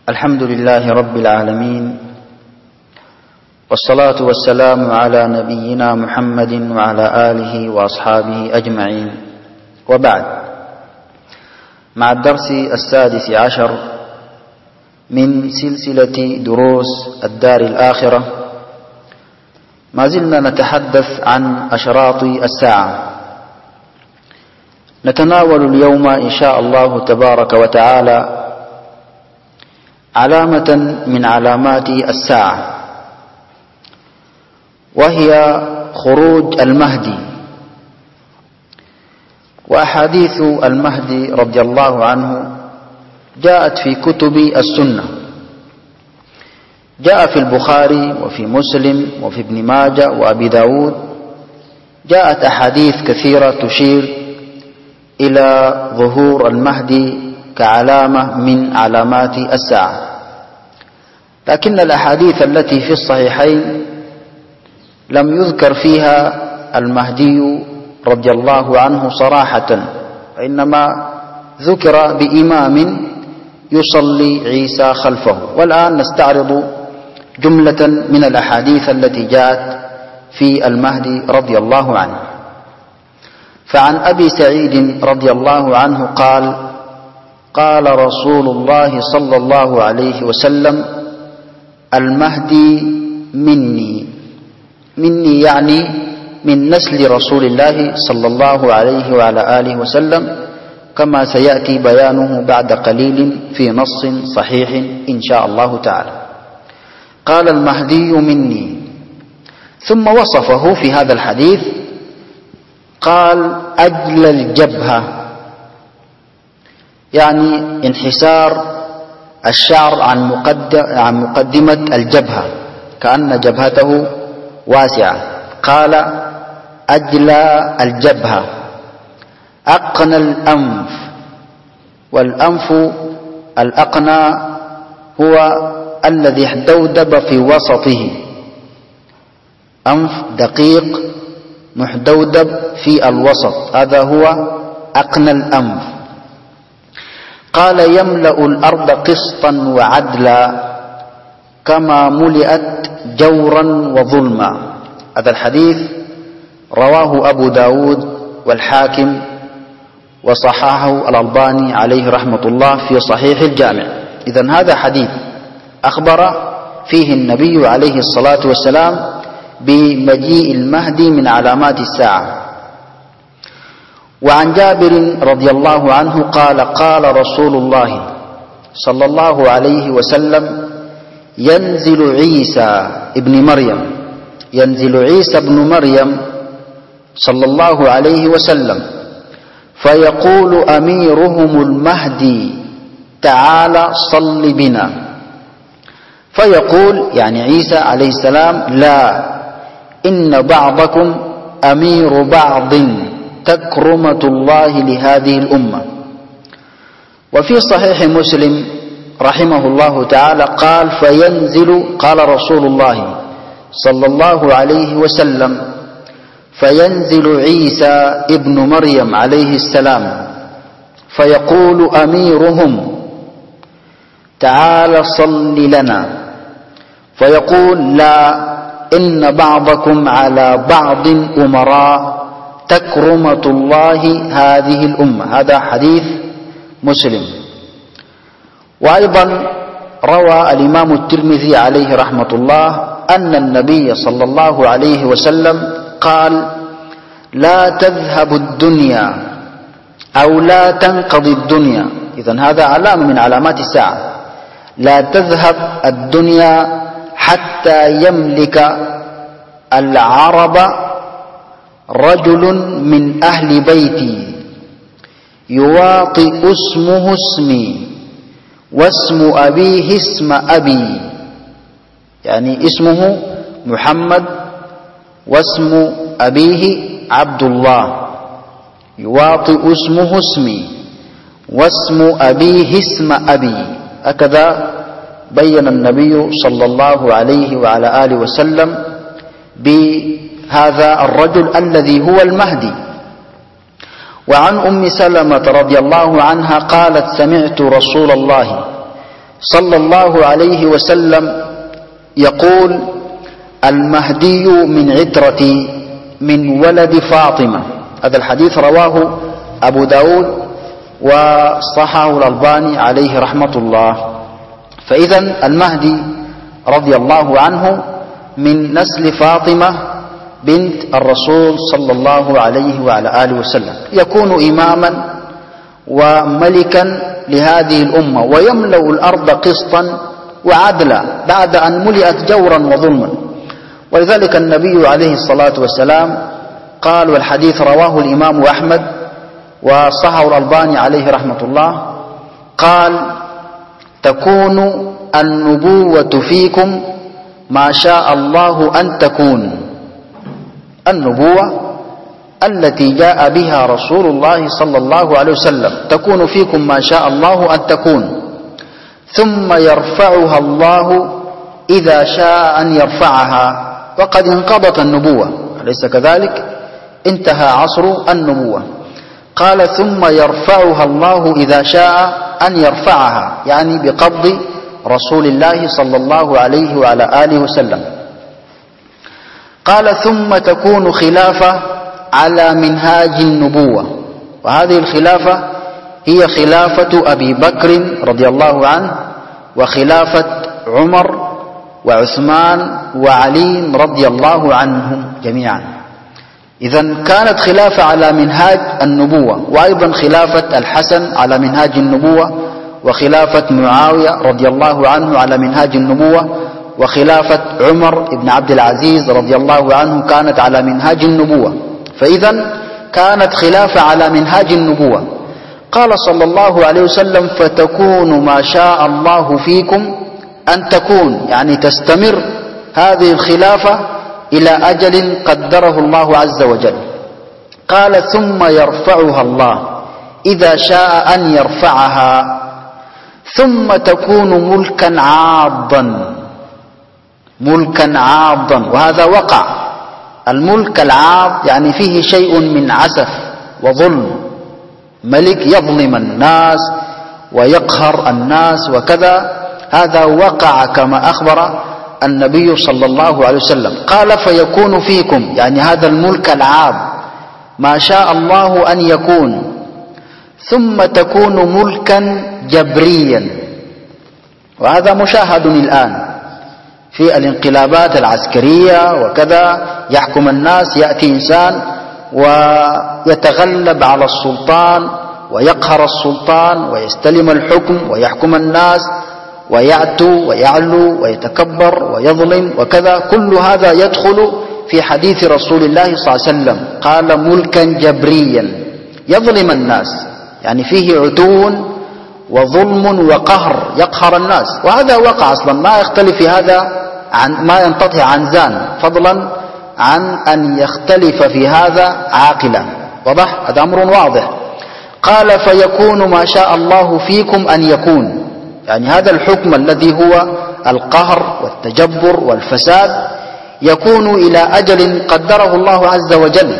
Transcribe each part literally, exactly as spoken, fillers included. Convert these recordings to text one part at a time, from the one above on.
الحمد لله رب العالمين، والصلاة والسلام على نبينا محمد وعلى آله وأصحابه أجمعين، وبعد. مع الدرس السادس عشر من سلسلة دروس الدار الآخرة، ما زلنا نتحدث عن أشراط الساعة. نتناول اليوم إن شاء الله تبارك وتعالى علامة من علامات الساعة، وهي خروج المهدي. وأحاديث المهدي رضي الله عنه جاءت في كتب السنة، جاء في البخاري وفي مسلم وفي ابن ماجه وأبي داود. جاءت أحاديث كثيرة تشير إلى ظهور المهدي كعلامة من علامات الساعة، لكن الأحاديث التي في الصحيحين لم يذكر فيها المهدي رضي الله عنه صراحة، وإنما ذكر بإمام يصلي عيسى خلفه. والآن نستعرض جملة من الأحاديث التي جاءت في المهدي رضي الله عنه. فعن أبي سعيد رضي الله عنه قال: قال رسول الله صلى الله عليه وسلم: المهدي مني. مني يعني من نسل رسول الله صلى الله عليه وعلى آله وسلم، كما سيأتي بيانه بعد قليل في نص صحيح إن شاء الله تعالى. قال: المهدي مني. ثم وصفه في هذا الحديث قال: أجل الجبهة، يعني انحسار الشعر عن مقدمة الجبهة، كأن جبهته واسعة. قال: أجلى الجبهة، أقنى الأنف. والأنف الأقنى هو الذي احدودب في وسطه، أنف دقيق محدودب في الوسط، هذا هو أقنى الأنف. قال: يملأ الأرض قسطا وعدلا كما ملئت جورا وظلما. هذا الحديث رواه أبو داود والحاكم، وصححه الألباني عليه رحمة الله في صحيح الجامع. إذن هذا حديث أخبر فيه النبي عليه الصلاة والسلام بمجيء المهدي من علامات الساعة. وعن جابر رضي الله عنه قال: قال رسول الله صلى الله عليه وسلم: ينزل عيسى ابن مريم ينزل عيسى ابن مريم صلى الله عليه وسلم، فيقول أميرهم المهدي: تعال صل بنا. فيقول يعني عيسى عليه السلام: لا، إن بعضكم أمير بعض، تكرمة الله لهذه الأمة. وفي صحيح مسلم رحمه الله تعالى قال: فينزل قال رسول الله صلى الله عليه وسلم: فينزل عيسى ابن مريم عليه السلام فيقول أميرهم: تعال صل لنا. فيقول: لا، إن بعضكم على بعض أمراء، تكرمة الله هذه الأمة. هذا حديث مسلم. وأيضا روى الإمام الترمذي عليه رحمة الله أن النبي صلى الله عليه وسلم قال: لا تذهب الدنيا أو لا تنقضي الدنيا. إذن هذا علامة من علامات الساعة. لا تذهب الدنيا حتى يملك العرب رجل من أهل بيتي يواطئ اسمه اسمي واسم أبيه اسم أبي، يعني اسمه محمد واسم أبيه عبد الله، يواطئ اسمه اسمي واسم أبيه اسم أبي. هكذا بين النبي صلى الله عليه وعلى آله وسلم بهذا الرجل الذي هو المهدي. وعن أم سلمة رضي الله عنها قالت: سمعت رسول الله صلى الله عليه وسلم يقول: المهدي من عترتي من ولد فاطمة. هذا الحديث رواه أبو داود وصححه الألباني عليه رحمة الله. فإذا المهدي رضي الله عنه من نسل فاطمة بنت الرسول صلى الله عليه وعلى آله وسلم، يكون إماما وملكا لهذه الأمة، ويملأ الأرض قسطا وعدلا بعد أن ملئت جورا وظلما. ولذلك النبي عليه الصلاة والسلام قال، والحديث رواه الإمام أحمد وصححه الألباني عليه رحمة الله، قال: تكون النبوة فيكم ما شاء الله أن تكون. النبوة التي جاء بها رسول الله صلى الله عليه وسلم تكون فيكم ما شاء الله أن تكون، ثم يرفعها الله إذا شاء أن يرفعها، وقد انقضت النبوة، أليس كذلك؟ انتهى عصر النبوة. قال: ثم يرفعها الله إذا شاء أن يرفعها، يعني بقبض رسول الله صلى الله عليه وعلى آله وسلم. قال: ثم تكون خلافة على منهاج النبوة، وهذه الخلافة هي خلافة أبي بكر رضي الله عنه، وخلافة عمر وعثمان وعلي رضي الله عنهم جميعا. إذن كانت خلافة على منهاج النبوة، وأيضا خلافة الحسن على منهاج النبوة، وخلافة معاوية رضي الله عنه على منهاج النبوة، وخلافة عمر بن عبد العزيز رضي الله عنه كانت على منهاج النبوة. فإذا كانت خلافة على منهاج النبوة. قال صلى الله عليه وسلم: فتكون ما شاء الله فيكم أن تكون، يعني تستمر هذه الخلافة إلى أجل قدره الله عز وجل. قال: ثم يرفعها الله إذا شاء أن يرفعها، ثم تكون ملكا عاضا، ملكا عاضا. وهذا وقع. الملك العاض يعني فيه شيء من عسف وظلم، ملك يظلم الناس ويقهر الناس وكذا، هذا وقع كما أخبر النبي صلى الله عليه وسلم. قال: فيكون فيكم، يعني هذا الملك العاض ما شاء الله أن يكون، ثم تكون ملكا جبريا. وهذا مشاهد الآن في الانقلابات العسكرية وكذا، يحكم الناس، يأتي إنسان ويتغلب على السلطان ويقهر السلطان ويستلم الحكم ويحكم الناس ويعتو ويعلو ويتكبر ويظلم وكذا. كل هذا يدخل في حديث رسول الله صلى الله عليه وسلم، قال: ملكا جبريا، يظلم الناس، يعني فيه عتو وظلم وقهر، يقهر الناس. وهذا وقع أصلا، ما يختلف في هذا عن ما ينتطع عن زان، فضلا عن أن يختلف في هذا عاقلا. واضح؟ هذا أمر واضح. قال: فيكون ما شاء الله فيكم أن يكون، يعني هذا الحكم الذي هو القهر والتجبر والفساد يكون إلى أجل قدره الله عز وجل،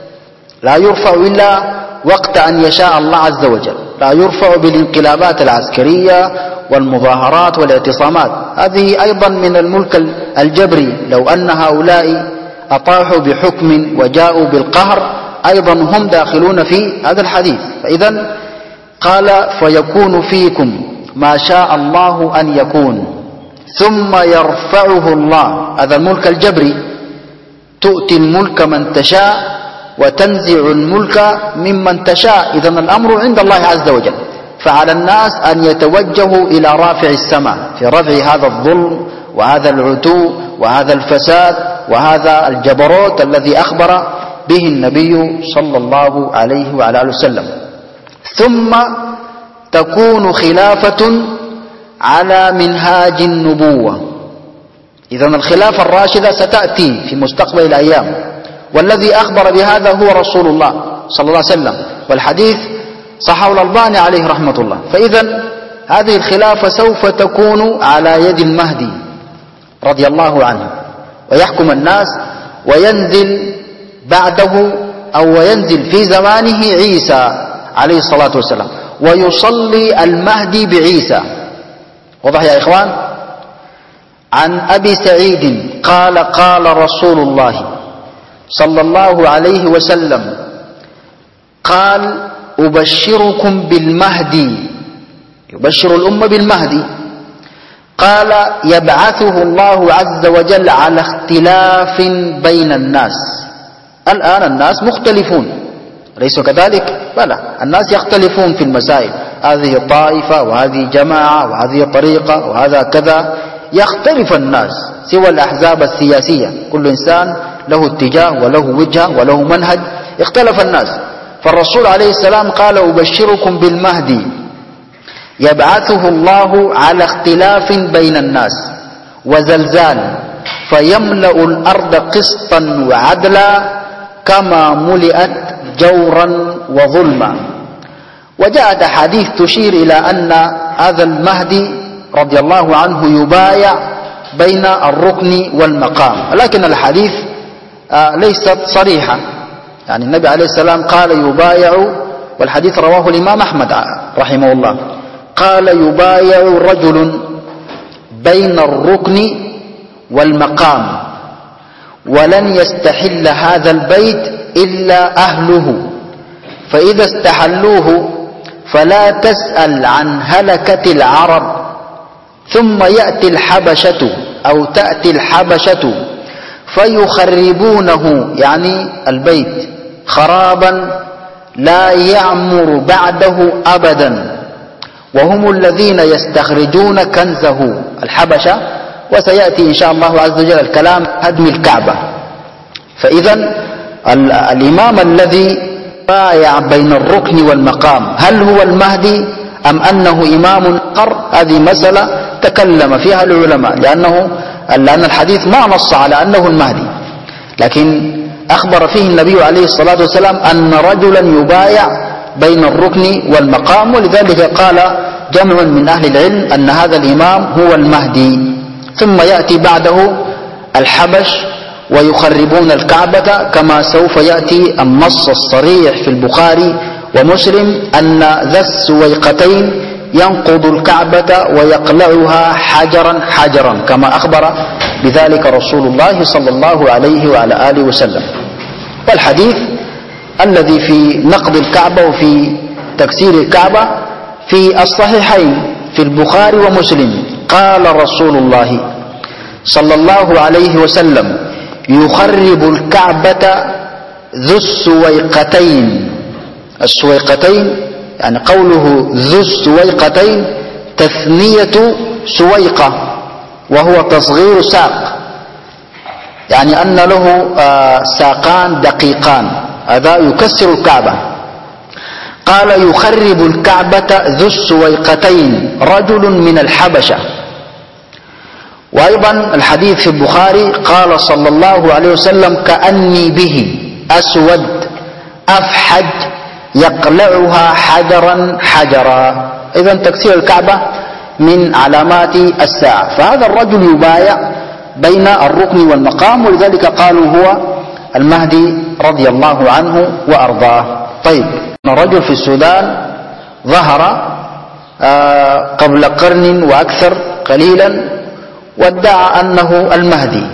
لا يرفع إلا وقت أن يشاء الله عز وجل، لا يرفع بالانقلابات العسكرية والمظاهرات والاعتصامات. هذه أيضا من الملك الجبري، لو أن هؤلاء أطاحوا بحكم وجاءوا بالقهر أيضا هم داخلون في هذا الحديث. فإذا قال: فيكون فيكم ما شاء الله أن يكون، ثم يرفعه الله. هذا الملك الجبري، تؤتي الملك من تشاء وتنزع الملك ممن تشاء. إذن الأمر عند الله عز وجل، فعلى الناس أن يتوجهوا إلى رافع السماء في رفع هذا الظلم وهذا العتو وهذا الفساد وهذا الجبروت الذي أخبر به النبي صلى الله عليه وعلى آله وسلم. ثم تكون خلافة على منهاج النبوة. إذن الخلافة الراشدة ستأتي في مستقبل الأيام، والذي أخبر بهذا هو رسول الله صلى الله عليه وسلم، والحديث صححه الألباني عليه رحمة الله. فإذا هذه الخلافة سوف تكون على يد المهدي رضي الله عنه، ويحكم الناس، وينزل بعده أو ينزل في زمانه عيسى عليه الصلاة والسلام، ويصلي المهدي بعيسى، واضح يا إخوان؟ عن أبي سعيد قال قال رسول الله صلى الله عليه وسلم قال أبشركم بالمهدي، يبشر الأمة بالمهدي، قال يبعثه الله عز وجل على اختلاف بين الناس. الآن الناس مختلفون، ليس كذلك؟ بلى، الناس يختلفون في المسائل، هذه طائفة وهذه جماعة وهذه طريقة وهذا كذا، يختلف الناس سوى الأحزاب السياسية، كل إنسان له اتجاه وله وجهة وله منهج، اختلف الناس. فالرسول عليه السلام قال أبشركم بالمهدي يبعثه الله على اختلاف بين الناس وزلزال فيملأ الأرض قسطا وعدلا كما ملئت جورا وظلما. وجاءت أحاديث تشير إلى أن هذا المهدي رضي الله عنه يبايع بين الركن والمقام، لكن الحديث ليست صريحة، يعني النبي عليه السلام قال يبايع، والحديث رواه الإمام أحمد رحمه الله، قال يبايع رجل بين الركن والمقام ولن يستحل هذا البيت إلا أهله، فإذا استحلوه فلا تسأل عن هلكة العرب، ثم يأتي الحبشة أو تأتي الحبشة فيخربونه، يعني البيت خرابا لا يعمر بعده أبدا، وهم الذين يستخرجون كنزه الحبشة. وسيأتي إن شاء الله عز وجل الكلام هدم الكعبة. فإذا الإمام الذي بايع بين الركن والمقام هل هو المهدي أم أنه إمام قر؟ هذه مسألة تكلم فيها العلماء، لأنه لأن الحديث ما نص على أنه المهدي، لكن أخبر فيه النبي عليه الصلاة والسلام أن رجلا يبايع بين الركن والمقام، ولذلك قال جمع من أهل العلم أن هذا الإمام هو المهدي. ثم يأتي بعده الحبش ويخربون الكعبة، كما سوف يأتي النص الصريح في البخاري ومسلم أن ذا السويقتين ينقض الكعبة ويقلعها حجرا حجرا، كما أخبر بذلك رسول الله صلى الله عليه وعلى آله وسلم. والحديث الذي في نقض الكعبة وفي تكسير الكعبة في الصحيحين في البخاري ومسلم، قال رسول الله صلى الله عليه وسلم يخرب الكعبة ذو السويقتين. السويقتين يعني قوله ذو السويقتين تثنية سويقة وهو تصغير ساق، يعني أن له ساقان دقيقان، هذا يكسر الكعبة. قال يخرب الكعبة ذو السويقتين رجل من الحبشة. وأيضا الحديث في البخاري قال صلى الله عليه وسلم كأني به أسود أفحج يقلعها حجرا حجرا. إذن تكسير الكعبة من علامات الساعة. فهذا الرجل يبايع بين الركن والمقام، ولذلك قالوا هو المهدي رضي الله عنه وأرضاه. طيب، رجل في السودان ظهر قبل قرن وأكثر قليلا وادعى أنه المهدي،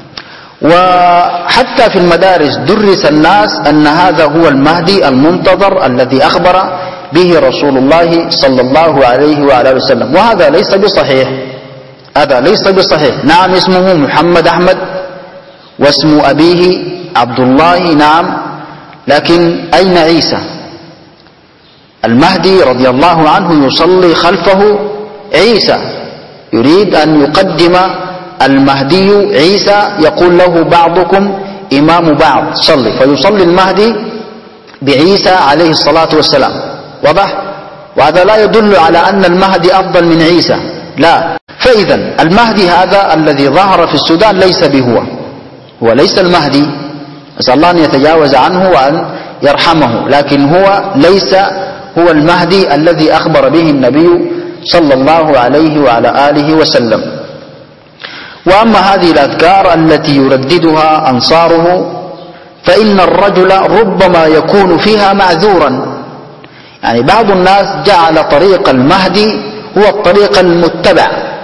وحتى في المدارس درس الناس أن هذا هو المهدي المنتظر الذي أخبر به رسول الله صلى الله عليه وآله وسلم، وهذا ليس بصحيح، هذا ليس بصحيح. نعم اسمه محمد أحمد واسم أبيه عبد الله، نعم، لكن أين عيسى؟ المهدي رضي الله عنه يصلي خلفه عيسى، يريد أن يقدم المهدي عيسى، يقول له بعضكم إمام بعض صلي، فيصلي المهدي بعيسى عليه الصلاة والسلام. واضح؟ وهذا لا يدل على أن المهدي أفضل من عيسى، لا. فإذا المهدي هذا الذي ظهر في السودان ليس بهو، هو ليس المهدي، نسأل الله أن يتجاوز عنه وأن يرحمه، لكن هو ليس هو المهدي الذي أخبر به النبي صلى الله عليه وعلى آله وسلم. وأما هذه الأذكار التي يرددها أنصاره فإن الرجل ربما يكون فيها معذورا. يعني بعض الناس جعل طريق المهدي هو الطريق المتبع،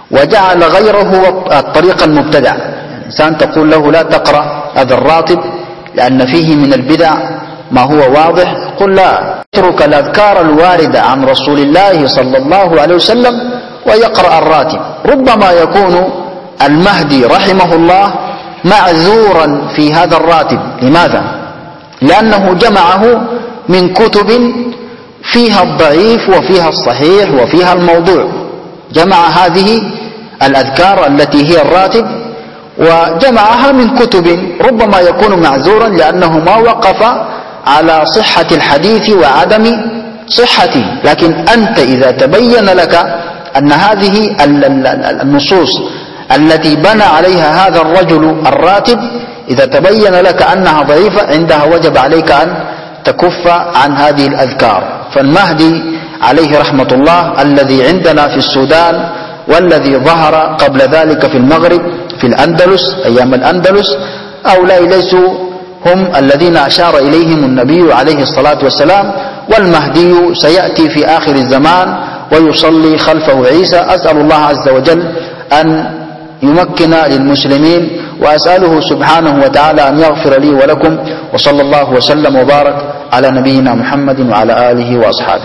وجعل غيره الطريق المبتدع. يعني إنسان تقول له لا تقرأ هذا الراتب لأن فيه من البدع ما هو واضح، قل لا، اترك الأذكار الواردة عن رسول الله صلى الله عليه وسلم ويقرأ الراتب. ربما يكون المهدي رحمه الله معذورا في هذا الراتب. لماذا؟ لأنه جمعه من كتب فيها الضعيف وفيها الصحيح وفيها الموضوع، جمع هذه الأذكار التي هي الراتب وجمعها من كتب، ربما يكون معذورا لأنه ما وقف على صحة الحديث وعدم صحته. لكن أنت إذا تبين لك أن هذه النصوص التي بنى عليها هذا الرجل الراتب إذا تبين لك أنها ضعيفة، عندها وجب عليك أن تكف عن هذه الأذكار. فالمهدي عليه رحمة الله الذي عندنا في السودان والذي ظهر قبل ذلك في المغرب في الأندلس أيام الأندلس، هؤلاء ليسوا هم الذين أشار إليهم النبي عليه الصلاة والسلام. والمهدي سيأتي في آخر الزمان ويصلي خلفه عيسى. أسأل الله عز وجل أن يمكن للمسلمين، وأسأله سبحانه وتعالى أن يغفر لي ولكم، وصلى الله وسلم وبارك على نبينا محمد وعلى آله وأصحابه.